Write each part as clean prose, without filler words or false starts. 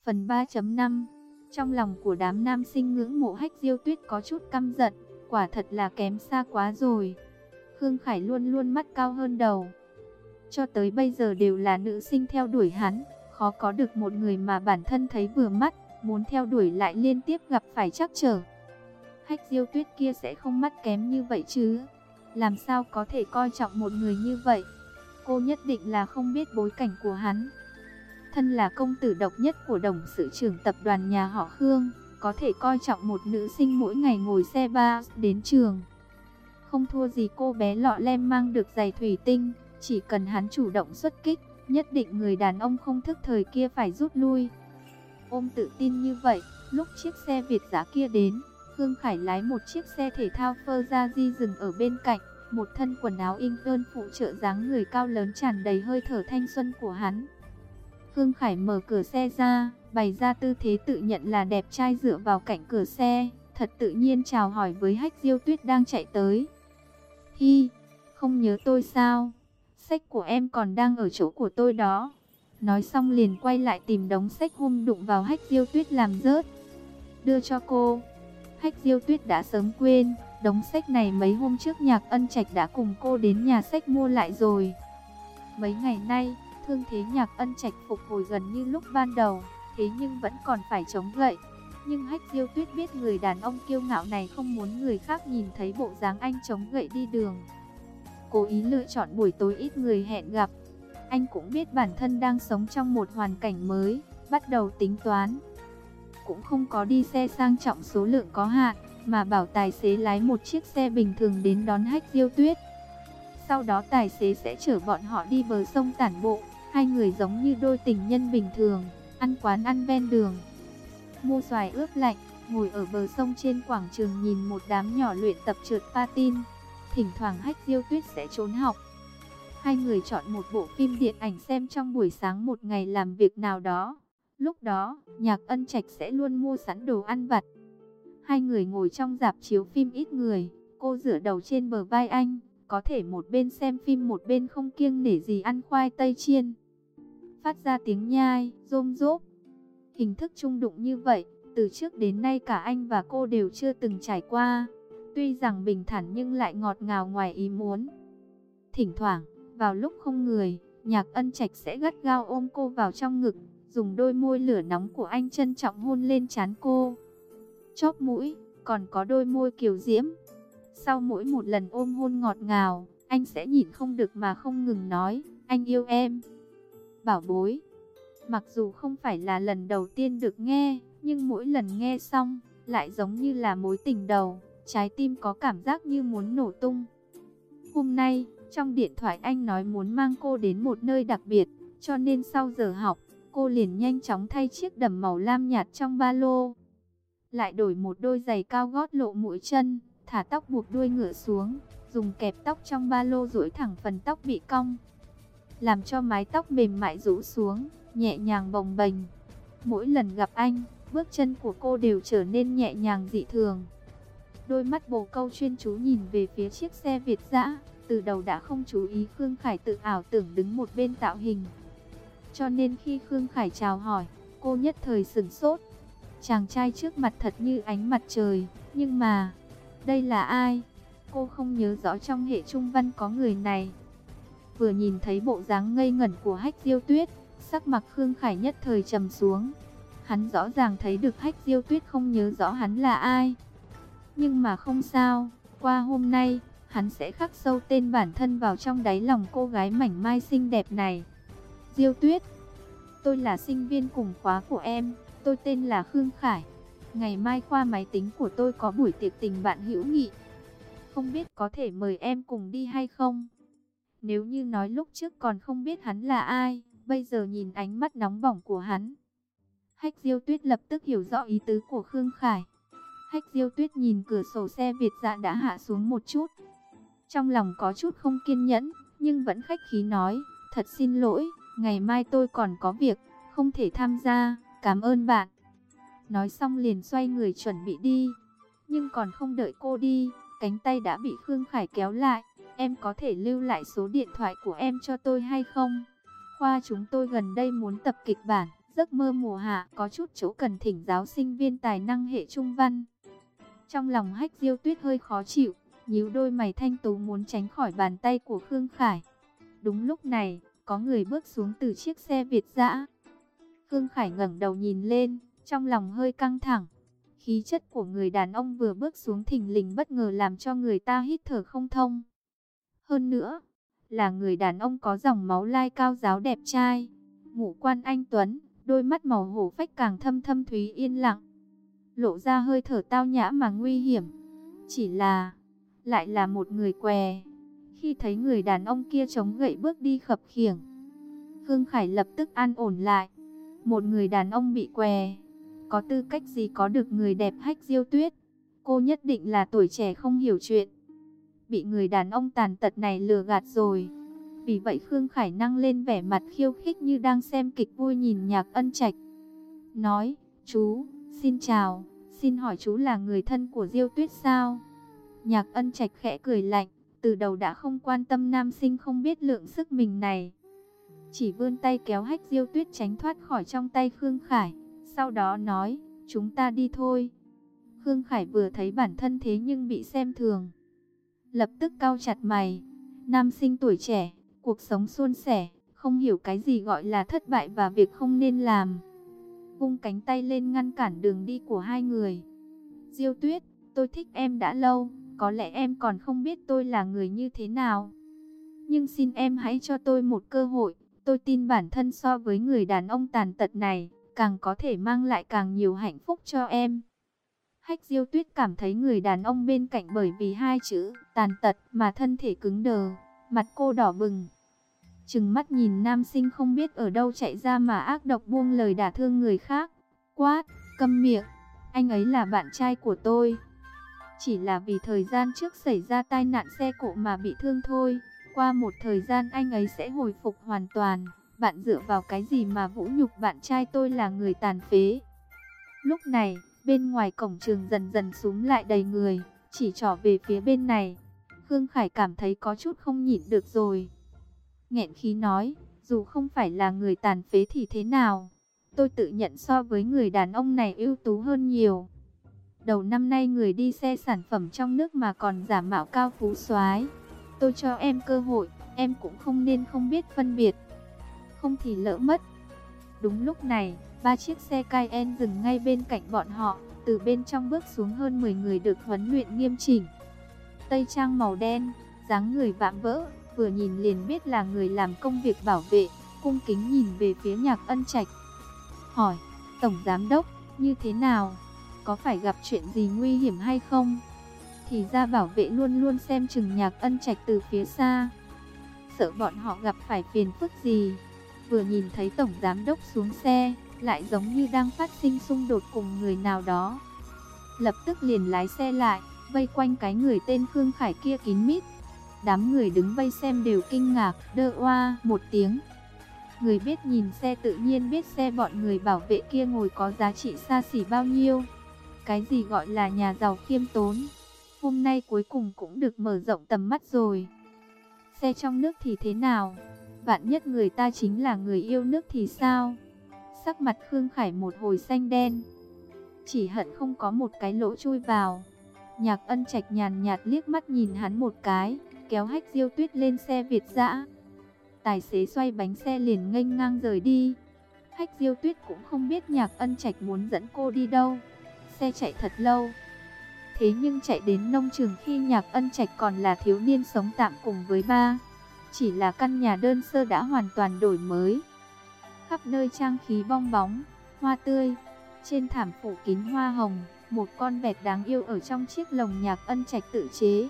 Phần 3.5. Trong lòng của đám nam sinh ngưỡng mộ Hách Diêu Tuyết có chút căm giận, quả thật là kém xa quá rồi. Khương Khải luôn luôn mắt cao hơn đầu. Cho tới bây giờ đều là nữ sinh theo đuổi hắn, khó có được một người mà bản thân thấy vừa mắt, muốn theo đuổi lại liên tiếp gặp phải trắc trở. Hách Diêu Tuyết kia sẽ không mắt kém như vậy chứ? Làm sao có thể coi trọng một người như vậy? Cô nhất định là không biết bối cảnh của hắn. Thân là công tử độc nhất của đồng sự trưởng tập đoàn nhà họ Khương, có thể coi trọng một nữ sinh mỗi ngày ngồi xe ba đến trường. Không thua gì cô bé lọ lem mang được giày thủy tinh, chỉ cần hắn chủ động xuất kích, nhất định người đàn ông không thức thời kia phải rút lui. Ôm tự tin như vậy, lúc chiếc xe Việt dã kia đến, Khương Khải lái một chiếc xe thể thao Ferrari dừng ở bên cạnh, một thân quần áo in ơn phụ trợ dáng người cao lớn tràn đầy hơi thở thanh xuân của hắn. Khương Khải mở cửa xe ra, bày ra tư thế tự nhận là đẹp trai dựa vào cạnh cửa xe, thật tự nhiên chào hỏi với Hách Diêu Tuyết đang chạy tới. Hi, không nhớ tôi sao? Sách của em còn đang ở chỗ của tôi đó. Nói xong liền quay lại tìm đống sách hôm đụng vào Hách Diêu Tuyết làm rớt. Đưa cho cô. Hách Diêu Tuyết đã sớm quên, đống sách này mấy hôm trước Nhạc Ân Trạch đã cùng cô đến nhà sách mua lại rồi. Mấy ngày nay, thương thế Nhạc Ân Trạch phục hồi gần như lúc ban đầu, thế nhưng vẫn còn phải chống gậy. Nhưng Hách Diêu Tuyết biết người đàn ông kiêu ngạo này không muốn người khác nhìn thấy bộ dáng anh chống gậy đi đường. Cố ý lựa chọn buổi tối ít người hẹn gặp. Anh cũng biết bản thân đang sống trong một hoàn cảnh mới, bắt đầu tính toán. Cũng không có đi xe sang trọng số lượng có hạn, mà bảo tài xế lái một chiếc xe bình thường đến đón Hách Diêu Tuyết. Sau đó tài xế sẽ chở bọn họ đi bờ sông tản bộ, hai người giống như đôi tình nhân bình thường, ăn quán ăn ven đường. Mua xoài ướp lạnh, ngồi ở bờ sông trên quảng trường nhìn một đám nhỏ luyện tập trượt patin. Thỉnh thoảng Hách Diêu Tuyết sẽ trốn học. Hai người chọn một bộ phim điện ảnh xem trong buổi sáng một ngày làm việc nào đó. Lúc đó, Nhạc Ân Trạch sẽ luôn mua sẵn đồ ăn vặt. Hai người ngồi trong rạp chiếu phim ít người, cô dựa đầu trên bờ vai anh, có thể một bên xem phim một bên không kiêng nể gì ăn khoai tây chiên. Phát ra tiếng nhai, rôm rốp. Hình thức chung đụng như vậy, từ trước đến nay cả anh và cô đều chưa từng trải qua. Tuy rằng bình thản nhưng lại ngọt ngào ngoài ý muốn. Thỉnh thoảng, vào lúc không người, Nhạc Ân Trạch sẽ gắt gao ôm cô vào trong ngực, dùng đôi môi lửa nóng của anh trân trọng hôn lên trán cô. Chóp mũi, còn có đôi môi kiều diễm. Sau mỗi một lần ôm hôn ngọt ngào, anh sẽ nhịn không được mà không ngừng nói, anh yêu em. Bảo bối. Mặc dù không phải là lần đầu tiên được nghe, nhưng mỗi lần nghe xong, lại giống như là mối tình đầu, trái tim có cảm giác như muốn nổ tung. Hôm nay, trong điện thoại anh nói muốn mang cô đến một nơi đặc biệt, cho nên sau giờ học, cô liền nhanh chóng thay chiếc đầm màu lam nhạt trong ba lô. Lại đổi một đôi giày cao gót lộ mũi chân, thả tóc buộc đuôi ngựa xuống, dùng kẹp tóc trong ba lô duỗi thẳng phần tóc bị cong, làm cho mái tóc mềm mại rũ xuống, nhẹ nhàng bồng bềnh. Mỗi lần gặp anh, bước chân của cô đều trở nên nhẹ nhàng dị thường. Đôi mắt bồ câu chuyên chú nhìn về phía chiếc xe Việt dã, từ đầu đã không chú ý Khương Khải tự ảo tưởng đứng một bên tạo hình. Cho nên khi Khương Khải chào hỏi, cô nhất thời sửng sốt. Chàng trai trước mặt thật như ánh mặt trời, nhưng mà, đây là ai? Cô không nhớ rõ trong hệ trung văn có người này. Vừa nhìn thấy bộ dáng ngây ngẩn của Hách Diêu Tuyết, sắc mặt Khương Khải nhất thời trầm xuống. Hắn rõ ràng thấy được Hách Diêu Tuyết không nhớ rõ hắn là ai. Nhưng mà không sao, qua hôm nay, hắn sẽ khắc sâu tên bản thân vào trong đáy lòng cô gái mảnh mai xinh đẹp này. Diêu Tuyết, tôi là sinh viên cùng khóa của em, tôi tên là Khương Khải. Ngày mai khoa máy tính của tôi có buổi tiệc tình bạn hữu nghị. Không biết có thể mời em cùng đi hay không? Nếu như nói lúc trước còn không biết hắn là ai, bây giờ nhìn ánh mắt nóng bỏng của hắn, Hách Diêu Tuyết lập tức hiểu rõ ý tứ của Khương Khải. Hách Diêu Tuyết nhìn cửa sổ xe Việt dã đã hạ xuống một chút. Trong lòng có chút không kiên nhẫn, nhưng vẫn khách khí nói, thật xin lỗi, ngày mai tôi còn có việc, không thể tham gia, cảm ơn bạn. Nói xong liền xoay người chuẩn bị đi. Nhưng còn không đợi cô đi, cánh tay đã bị Khương Khải kéo lại. Em có thể lưu lại số điện thoại của em cho tôi hay không? Khoa chúng tôi gần đây muốn tập kịch bản, Giấc mơ mùa hạ có chút chỗ cần thỉnh giáo sinh viên tài năng hệ trung văn. Trong lòng Hách Diêu Tuyết hơi khó chịu, nhíu đôi mày thanh tú muốn tránh khỏi bàn tay của Khương Khải. Đúng lúc này, có người bước xuống từ chiếc xe Việt dã. Khương Khải ngẩng đầu nhìn lên, trong lòng hơi căng thẳng. Khí chất của người đàn ông vừa bước xuống thình lình bất ngờ làm cho người ta hít thở không thông. Hơn nữa, là người đàn ông có dòng máu lai cao ráo đẹp trai, ngũ quan anh tuấn, đôi mắt màu hổ phách càng thâm thâm thúy yên lặng, lộ ra hơi thở tao nhã mà nguy hiểm. Chỉ là, lại là một người què. Khi thấy người đàn ông kia chống gậy bước đi khập khiễng, Khương Khải lập tức an ổn lại. Một người đàn ông bị què, có tư cách gì có được người đẹp Hách Diêu Tuyết? Cô nhất định là tuổi trẻ không hiểu chuyện, bị người đàn ông tàn tật này lừa gạt rồi. Vì vậy Khương Khải nâng lên vẻ mặt khiêu khích như đang xem kịch vui nhìn Nhạc Ân Trạch. Nói, chú, xin chào, xin hỏi chú là người thân của Diêu Tuyết sao? Nhạc Ân Trạch khẽ cười lạnh, từ đầu đã không quan tâm nam sinh không biết lượng sức mình này. Chỉ vươn tay kéo Hách Diêu Tuyết tránh thoát khỏi trong tay Khương Khải. Sau đó nói, chúng ta đi thôi. Khương Khải vừa thấy bản thân thế nhưng bị xem thường, lập tức cau chặt mày. Nam sinh tuổi trẻ, cuộc sống suôn sẻ, không hiểu cái gì gọi là thất bại và việc không nên làm. Vung cánh tay lên ngăn cản đường đi của hai người. Diêu Tuyết, tôi thích em đã lâu, có lẽ em còn không biết tôi là người như thế nào. Nhưng xin em hãy cho tôi một cơ hội, tôi tin bản thân so với người đàn ông tàn tật này, càng có thể mang lại càng nhiều hạnh phúc cho em. Hách Diêu Tuyết cảm thấy người đàn ông bên cạnh bởi vì hai chữ tàn tật mà thân thể cứng đờ, mặt cô đỏ bừng. Trừng mắt nhìn nam sinh không biết ở đâu chạy ra mà ác độc buông lời đả thương người khác. Quát, câm miệng, anh ấy là bạn trai của tôi. Chỉ là vì thời gian trước xảy ra tai nạn xe cộ mà bị thương thôi. Qua một thời gian anh ấy sẽ hồi phục hoàn toàn. Bạn dựa vào cái gì mà vũ nhục bạn trai tôi là người tàn phế? Lúc này, bên ngoài cổng trường dần dần súm lại đầy người, chỉ trỏ về phía bên này. Khương Khải cảm thấy có chút không nhịn được rồi. Nghẹn khí nói, dù không phải là người tàn phế thì thế nào? Tôi tự nhận so với người đàn ông này ưu tú hơn nhiều. Đầu năm nay người đi xe sản phẩm trong nước mà còn giả mạo cao phú soái. Tôi cho em cơ hội, em cũng không nên không biết phân biệt, không thì lỡ mất. Đúng lúc này, 3 chiếc xe Cayenne dừng ngay bên cạnh bọn họ, từ bên trong bước xuống hơn 10 người được huấn luyện nghiêm chỉnh. Tây trang màu đen, dáng người vạm vỡ, vừa nhìn liền biết là người làm công việc bảo vệ, cung kính nhìn về phía Nhạc Ân Trạch. Hỏi, Tổng Giám Đốc, như thế nào? Có phải gặp chuyện gì nguy hiểm hay không? Thì ra bảo vệ luôn luôn xem chừng Nhạc Ân Trạch từ phía xa, sợ bọn họ gặp phải phiền phức gì. Vừa nhìn thấy Tổng Giám Đốc xuống xe, lại giống như đang phát sinh xung đột cùng người nào đó. Lập tức liền lái xe lại, vây quanh cái người tên Khương Khải kia kín mít. Đám người đứng vây xem đều kinh ngạc, đơ oa một tiếng. Người biết nhìn xe tự nhiên biết xe bọn người bảo vệ kia ngồi có giá trị xa xỉ bao nhiêu. Cái gì gọi là nhà giàu khiêm tốn, hôm nay cuối cùng cũng được mở rộng tầm mắt rồi. Xe trong nước thì thế nào? Vạn nhất người ta chính là người yêu nước thì sao? Sắc mặt Khương Khải một hồi xanh đen, chỉ hận không có một cái lỗ chui vào. Nhạc Ân Trạch nhàn nhạt liếc mắt nhìn hắn một cái, kéo Hách Diêu Tuyết lên xe Việt dã. Tài xế xoay bánh xe liền nghênh ngang rời đi. Hách Diêu Tuyết cũng không biết Nhạc Ân Trạch muốn dẫn cô đi đâu. Xe chạy thật lâu, thế nhưng chạy đến nông trường khi Nhạc Ân Trạch còn là thiếu niên sống tạm cùng với ba. Chỉ là căn nhà đơn sơ đã hoàn toàn đổi mới, khắp nơi trang khí bong bóng, hoa tươi, trên thảm phủ kín hoa hồng, một con vẹt đáng yêu ở trong chiếc lồng Nhạc Ân Trạch tự chế.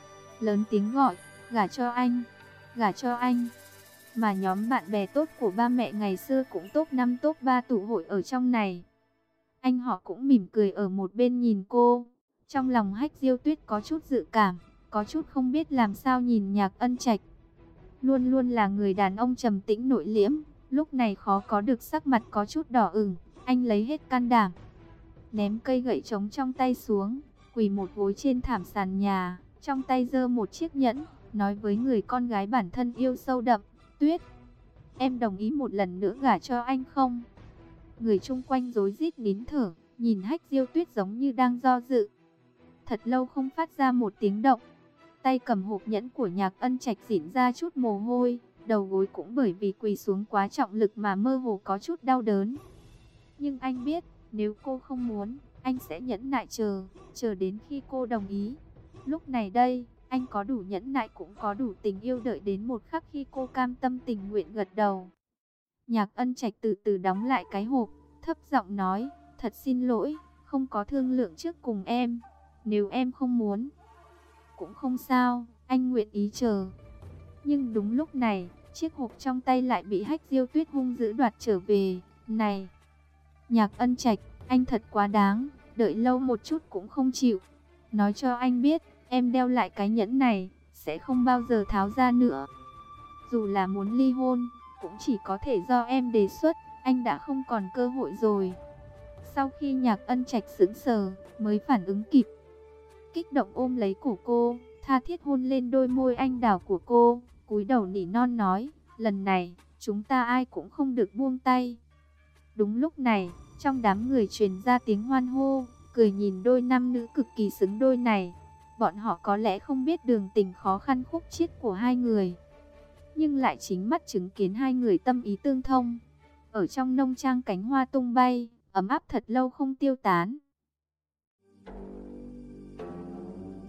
Lớn tiếng gọi, gả cho anh, gả cho anh. Mà nhóm bạn bè tốt của ba mẹ ngày xưa cũng top 5 top 3 tụ hội ở trong này. Anh họ cũng mỉm cười ở một bên nhìn cô. Trong lòng Hách Diêu Tuyết có chút dự cảm, có chút không biết làm sao nhìn Nhạc Ân Trạch. Luôn luôn là người đàn ông trầm tĩnh nội liễm, lúc này khó có được sắc mặt có chút đỏ ửng. Anh lấy hết can đảm, ném cây gậy trống trong tay xuống, quỳ một gối trên thảm sàn nhà, trong tay giơ một chiếc nhẫn, nói với người con gái bản thân yêu sâu đậm, Tuyết, em đồng ý một lần nữa gả cho anh không? Người chung quanh rối rít nín thở, nhìn Hách Diêu Tuyết giống như đang do dự. Thật lâu không phát ra một tiếng động. Tay cầm hộp nhẫn của Nhạc Ân Trạch rỉn ra chút mồ hôi, đầu gối cũng bởi vì quỳ xuống quá trọng lực mà mơ hồ có chút đau đớn. Nhưng anh biết, nếu cô không muốn, anh sẽ nhẫn nại chờ đến khi cô đồng ý. Lúc này đây, anh có đủ nhẫn nại cũng có đủ tình yêu đợi đến một khắc khi cô cam tâm tình nguyện gật đầu. Nhạc Ân Trạch từ từ đóng lại cái hộp, thấp giọng nói, thật xin lỗi, không có thương lượng trước cùng em. Nếu em không muốn, cũng không sao, anh nguyện ý chờ. Nhưng đúng lúc này, chiếc hộp trong tay lại bị Hách Diêu Tuyết hung dữ đoạt trở về. Này, Nhạc Ân Trạch, anh thật quá đáng, đợi lâu một chút cũng không chịu. Nói cho anh biết, em đeo lại cái nhẫn này, sẽ không bao giờ tháo ra nữa. Dù là muốn ly hôn, cũng chỉ có thể do em đề xuất, anh đã không còn cơ hội rồi. Sau khi Nhạc Ân Trạch sững sờ, mới phản ứng kịp. Kích động ôm lấy cổ cô, tha thiết hôn lên đôi môi anh đào của cô, cúi đầu nỉ non nói, lần này, chúng ta ai cũng không được buông tay. Đúng lúc này, trong đám người truyền ra tiếng hoan hô, cười nhìn đôi nam nữ cực kỳ xứng đôi này. Bọn họ có lẽ không biết đường tình khó khăn khúc chiết của hai người, nhưng lại chính mắt chứng kiến hai người tâm ý tương thông. Ở trong nông trang cánh hoa tung bay, ấm áp thật lâu không tiêu tán.